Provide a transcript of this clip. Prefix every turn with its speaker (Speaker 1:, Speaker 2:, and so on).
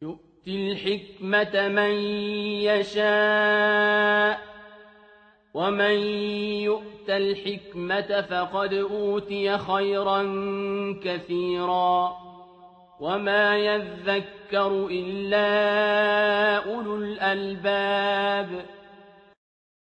Speaker 1: يؤتي الحكمة من يشاء ومن يؤت الحكمة فقد أوتي خيرا كثيرا وما يذكر إلا أولو الألباب